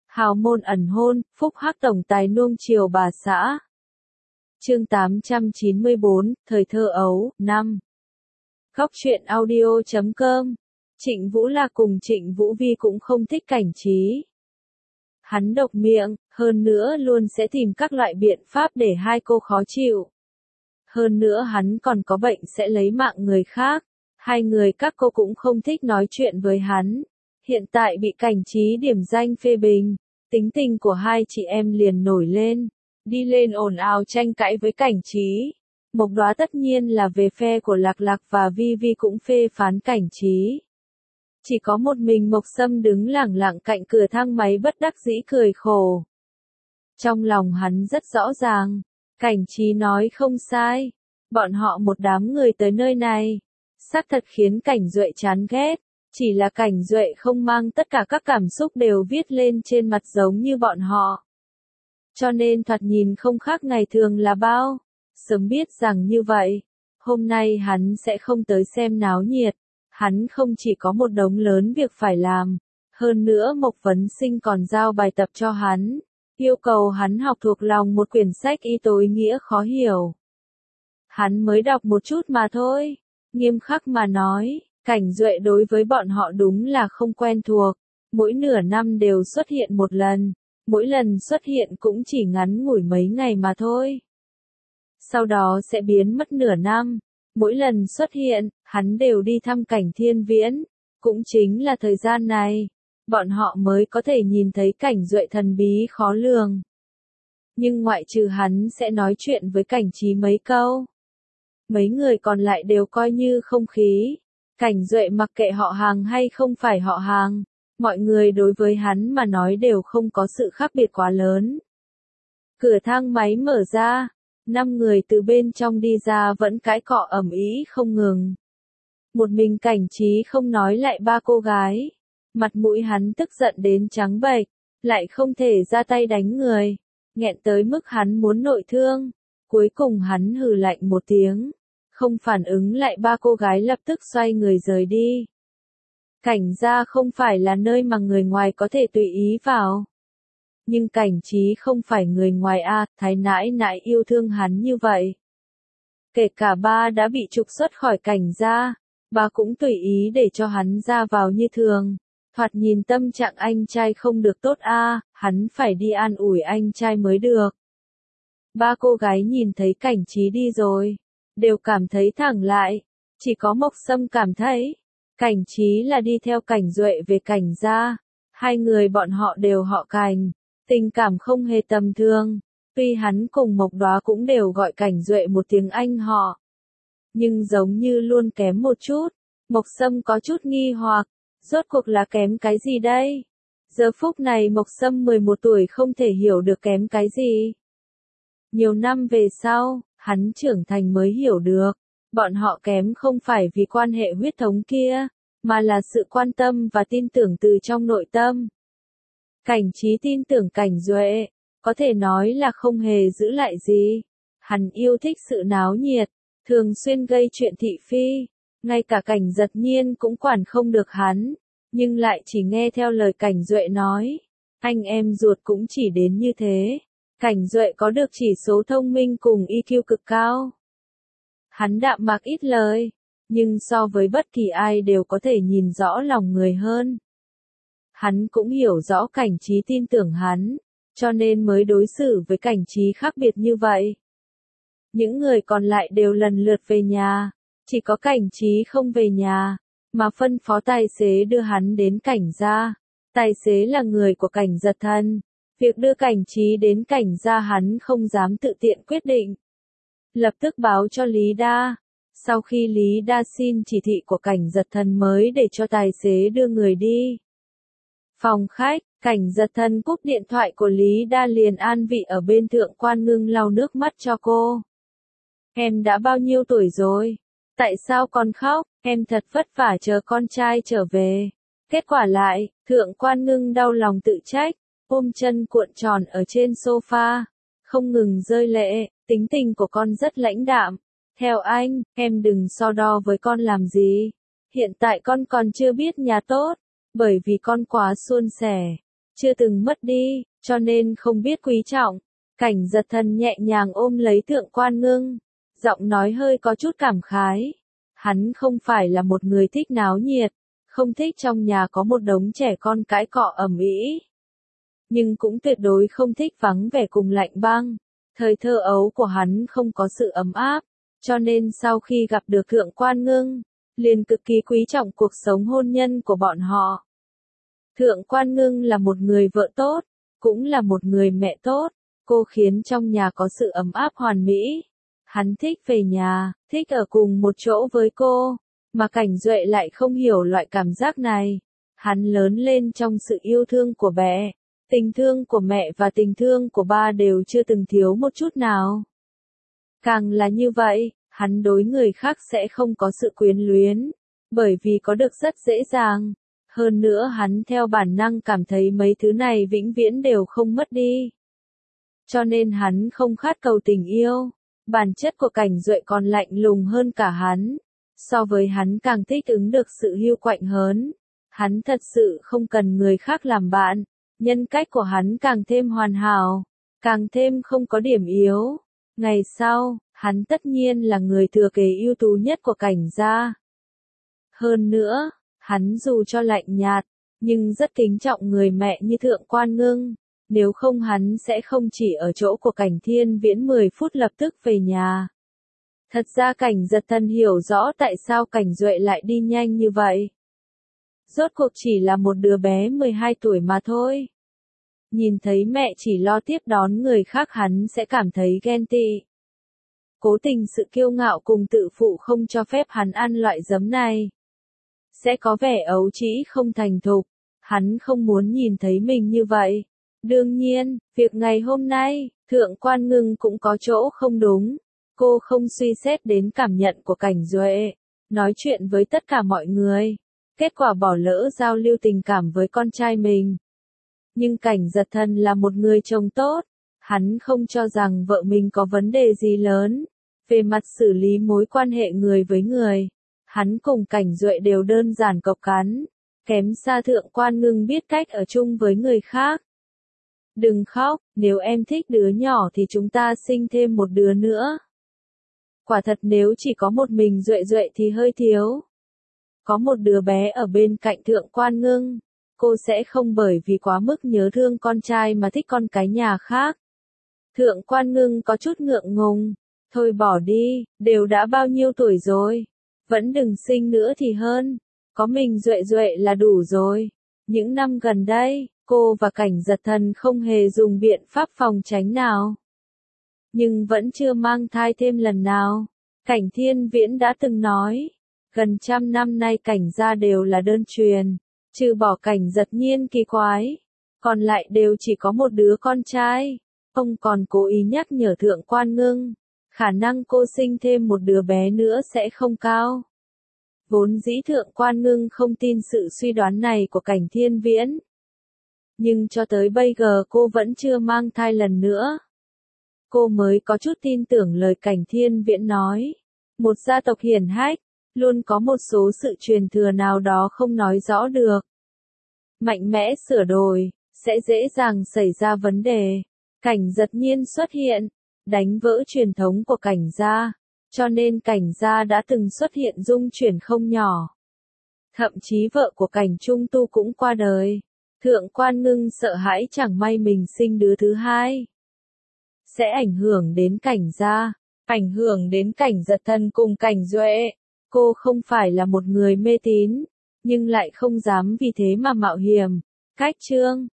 Hào môn ẩn hôn, phúc hắc tổng tài nuông chiều bà xã. Chương 894, thời thơ ấu, 5. Góc truyện audio.com. Trịnh Vũ Lạc cùng Trịnh Vũ Vi cũng không thích Cảnh Trí. Hắn độc miệng, hơn nữa luôn sẽ tìm các loại biện pháp để hai cô khó chịu. Hơn nữa hắn còn có bệnh sẽ lấy mạng người khác. Hai người các cô cũng không thích nói chuyện với hắn. Hiện tại bị Cảnh Trí điểm danh phê bình, tính tình của hai chị em liền nổi lên, đi lên ồn ào tranh cãi với Cảnh Trí. Mộc Đóa tất nhiên là về phe của Lạc Lạc và Vi Vi cũng phê phán Cảnh Trí. Chỉ có một mình Mộc Sâm đứng lẳng lặng cạnh cửa thang máy bất đắc dĩ cười khổ. Trong lòng hắn rất rõ ràng, Cảnh Trí nói không sai, bọn họ một đám người tới nơi này, xác thật khiến Cảnh Duệ chán ghét, chỉ là Cảnh Duệ không mang tất cả các cảm xúc đều viết lên trên mặt giống như bọn họ. Cho nên thoạt nhìn không khác ngày thường là bao, sớm biết rằng như vậy, hôm nay hắn sẽ không tới xem náo nhiệt, hắn không chỉ có một đống lớn việc phải làm, hơn nữa Mộc Vấn Sinh còn giao bài tập cho hắn, yêu cầu hắn học thuộc lòng một quyển sách y tố ý nghĩa khó hiểu. Hắn mới đọc một chút mà thôi, nghiêm khắc mà nói, Cảnh Duệ đối với bọn họ đúng là không quen thuộc, mỗi nửa năm đều xuất hiện một lần, mỗi lần xuất hiện cũng chỉ ngắn ngủi mấy ngày mà thôi. Sau đó sẽ biến mất nửa năm, mỗi lần xuất hiện, hắn đều đi thăm Cảnh Thiên Viễn, cũng chính là thời gian này, bọn họ mới có thể nhìn thấy Cảnh Duệ thần bí khó lường. Nhưng ngoại trừ hắn sẽ nói chuyện với Cảnh Trí mấy câu, mấy người còn lại đều coi như không khí. Cảnh Duệ mặc kệ họ hàng hay không phải họ hàng, mọi người đối với hắn mà nói đều không có sự khác biệt quá lớn. Cửa thang máy mở ra, 5 người từ bên trong đi ra vẫn cãi cọ ầm ĩ không ngừng. Một mình Cảnh Trí không nói lại ba cô gái, mặt mũi hắn tức giận đến trắng bệch, lại không thể ra tay đánh người, nghẹn tới mức hắn muốn nội thương, cuối cùng hắn hừ lạnh một tiếng. Không phản ứng lại ba cô gái lập tức xoay người rời đi. Cảnh gia không phải là nơi mà người ngoài có thể tùy ý vào. Nhưng Cảnh Trí không phải người ngoài a, thái nãi nãi yêu thương hắn như vậy. Kể cả ba đã bị trục xuất khỏi Cảnh gia, ba cũng tùy ý để cho hắn ra vào như thường. Thoạt nhìn tâm trạng anh trai không được tốt a, hắn phải đi an ủi anh trai mới được. Ba cô gái nhìn thấy Cảnh Trí đi rồi, đều cảm thấy thẳng lại, chỉ có Mộc Sâm cảm thấy, Cảnh Trí là đi theo Cảnh Duệ về Cảnh gia, hai người bọn họ đều họ Cảnh, tình cảm không hề tầm thường, tuy hắn cùng Mộc Đóa cũng đều gọi Cảnh Duệ một tiếng anh họ, nhưng giống như luôn kém một chút, Mộc Sâm có chút nghi hoặc, rốt cuộc là kém cái gì đây? Giờ phút này Mộc Sâm 11 tuổi không thể hiểu được kém cái gì. Nhiều năm về sau, hắn trưởng thành mới hiểu được, bọn họ kém không phải vì quan hệ huyết thống kia, mà là sự quan tâm và tin tưởng từ trong nội tâm. Cảnh Trí tin tưởng Cảnh Duệ, có thể nói là không hề giữ lại gì. Hắn yêu thích sự náo nhiệt, thường xuyên gây chuyện thị phi, ngay cả Cảnh Giật Nhiên cũng quản không được hắn, nhưng lại chỉ nghe theo lời Cảnh Duệ nói. Anh em ruột cũng chỉ đến như thế. Cảnh Duệ có được chỉ số thông minh cùng EQ cực cao. Hắn đạm mạc ít lời, nhưng so với bất kỳ ai đều có thể nhìn rõ lòng người hơn. Hắn cũng hiểu rõ Cảnh Trí tin tưởng hắn, cho nên mới đối xử với Cảnh Trí khác biệt như vậy. Những người còn lại đều lần lượt về nhà, chỉ có Cảnh Trí không về nhà, mà phân phó tài xế đưa hắn đến Cảnh gia. Tài xế là người của Cảnh Giật Thần. Việc đưa Cảnh Trí đến Cảnh gia hắn không dám tự tiện quyết định. Lập tức báo cho Lý Đa. Sau khi Lý Đa xin chỉ thị của Cảnh Giật Thần mới để cho tài xế đưa người đi. Phòng khách, Cảnh Giật Thần cúp điện thoại của Lý Đa liền an vị ở bên Thượng Quan Ngưng lau nước mắt cho cô. Em đã bao nhiêu tuổi rồi? Tại sao con khóc? Em thật vất vả chờ con trai trở về. Kết quả lại, Thượng Quan Ngưng đau lòng tự trách. Ôm chân cuộn tròn ở trên sofa, không ngừng rơi lệ, tính tình của con rất lãnh đạm. Theo anh, em đừng so đo với con làm gì. Hiện tại con còn chưa biết nhà tốt, bởi vì con quá suôn sẻ. chưa từng mất đi, cho nên không biết quý trọng. Cảnh Giật Thần nhẹ nhàng ôm lấy Thượng Quan Ngưng, giọng nói hơi có chút cảm khái. Hắn không phải là một người thích náo nhiệt, không thích trong nhà có một đống trẻ con cãi cọ ầm ĩ, nhưng cũng tuyệt đối không thích vắng vẻ cùng lạnh băng. Thời thơ ấu của hắn không có sự ấm áp, cho nên sau khi gặp được Thượng Quan Ngưng, liền cực kỳ quý trọng cuộc sống hôn nhân của bọn họ. Thượng Quan Ngưng là một người vợ tốt, cũng là một người mẹ tốt, cô khiến trong nhà có sự ấm áp hoàn mỹ. Hắn thích về nhà, thích ở cùng một chỗ với cô, mà Cảnh Duệ lại không hiểu loại cảm giác này. Hắn lớn lên trong sự yêu thương của mẹ, tình thương của mẹ và tình thương của ba đều chưa từng thiếu một chút nào. Càng là như vậy, hắn đối người khác sẽ không có sự quyến luyến, bởi vì có được rất dễ dàng. Hơn nữa hắn theo bản năng cảm thấy mấy thứ này vĩnh viễn đều không mất đi. Cho nên hắn không khát cầu tình yêu. Bản chất của Cảnh Duệ còn lạnh lùng hơn cả hắn. So với hắn càng thích ứng được sự hiu quạnh hơn. Hắn thật sự không cần người khác làm bạn. Nhân cách của hắn càng thêm hoàn hảo, càng thêm không có điểm yếu. Ngày sau, hắn tất nhiên là người thừa kế ưu tú nhất của Cảnh gia. Hơn nữa, hắn dù cho lạnh nhạt, nhưng rất kính trọng người mẹ như Thượng Quan Ngưng. Nếu không hắn sẽ không chỉ ở chỗ của Cảnh Thiên Viễn 10 phút lập tức về nhà. Thật ra Cảnh Giật Thần hiểu rõ tại sao Cảnh Duệ lại đi nhanh như vậy. Rốt cuộc chỉ là một đứa bé 12 tuổi mà thôi. Nhìn thấy mẹ chỉ lo tiếp đón người khác hắn sẽ cảm thấy ghen tị. Cố tình sự kiêu ngạo cùng tự phụ không cho phép hắn ăn loại giấm này. Sẽ có vẻ ấu trĩ không thành thục. Hắn không muốn nhìn thấy mình như vậy. Đương nhiên, việc ngày hôm nay, Thượng Quan Ngưng cũng có chỗ không đúng. Cô không suy xét đến cảm nhận của Cảnh Duệ, nói chuyện với tất cả mọi người. Kết quả bỏ lỡ giao lưu tình cảm với con trai mình. Nhưng Cảnh Giật Thần là một người chồng tốt. Hắn không cho rằng vợ mình có vấn đề gì lớn. Về mặt xử lý mối quan hệ người với người, hắn cùng Cảnh Duệ đều đơn giản cộc cán. Kém xa Thượng Quan Ngưng biết cách ở chung với người khác. Đừng khóc, nếu em thích đứa nhỏ thì chúng ta sinh thêm một đứa nữa. Quả thật nếu chỉ có một mình Duệ Duệ thì hơi thiếu. Có một đứa bé ở bên cạnh Thượng Quan Ngưng, cô sẽ không bởi vì quá mức nhớ thương con trai mà thích con cái nhà khác. Thượng Quan Ngưng có chút ngượng ngùng, thôi bỏ đi, đều đã bao nhiêu tuổi rồi, vẫn đừng sinh nữa thì hơn, có mình Duệ Duệ là đủ rồi. Những năm gần đây, cô và Cảnh Giật Thần không hề dùng biện pháp phòng tránh nào. Nhưng vẫn chưa mang thai thêm lần nào. Cảnh Thiên Viễn đã từng nói, gần 100 năm nay Cảnh gia đều là đơn truyền, trừ bỏ Cảnh Giật Nhiên kỳ quái, còn lại đều chỉ có một đứa con trai. Ông còn cố ý nhắc nhở Thượng Quan Ngưng, khả năng cô sinh thêm một đứa bé nữa sẽ không cao. Vốn dĩ Thượng Quan Ngưng không tin sự suy đoán này của Cảnh Thiên Viễn. Nhưng cho tới bây giờ cô vẫn chưa mang thai lần nữa. Cô mới có chút tin tưởng lời Cảnh Thiên Viễn nói. Một gia tộc hiển hách, luôn có một số sự truyền thừa nào đó không nói rõ được. Mạnh mẽ sửa đổi, sẽ dễ dàng xảy ra vấn đề. Cảnh Giật Nhiên xuất hiện, đánh vỡ truyền thống của Cảnh gia, cho nên Cảnh gia đã từng xuất hiện dung chuyển không nhỏ. Thậm chí vợ của Cảnh Trung Tu cũng qua đời. Thượng Quan Ngưng sợ hãi chẳng may mình sinh đứa thứ hai sẽ ảnh hưởng đến Cảnh gia, ảnh hưởng đến Cảnh Giật Thần cùng Cảnh Duệ. Cô không phải là một người mê tín, nhưng lại không dám vì thế mà mạo hiểm. Cách chương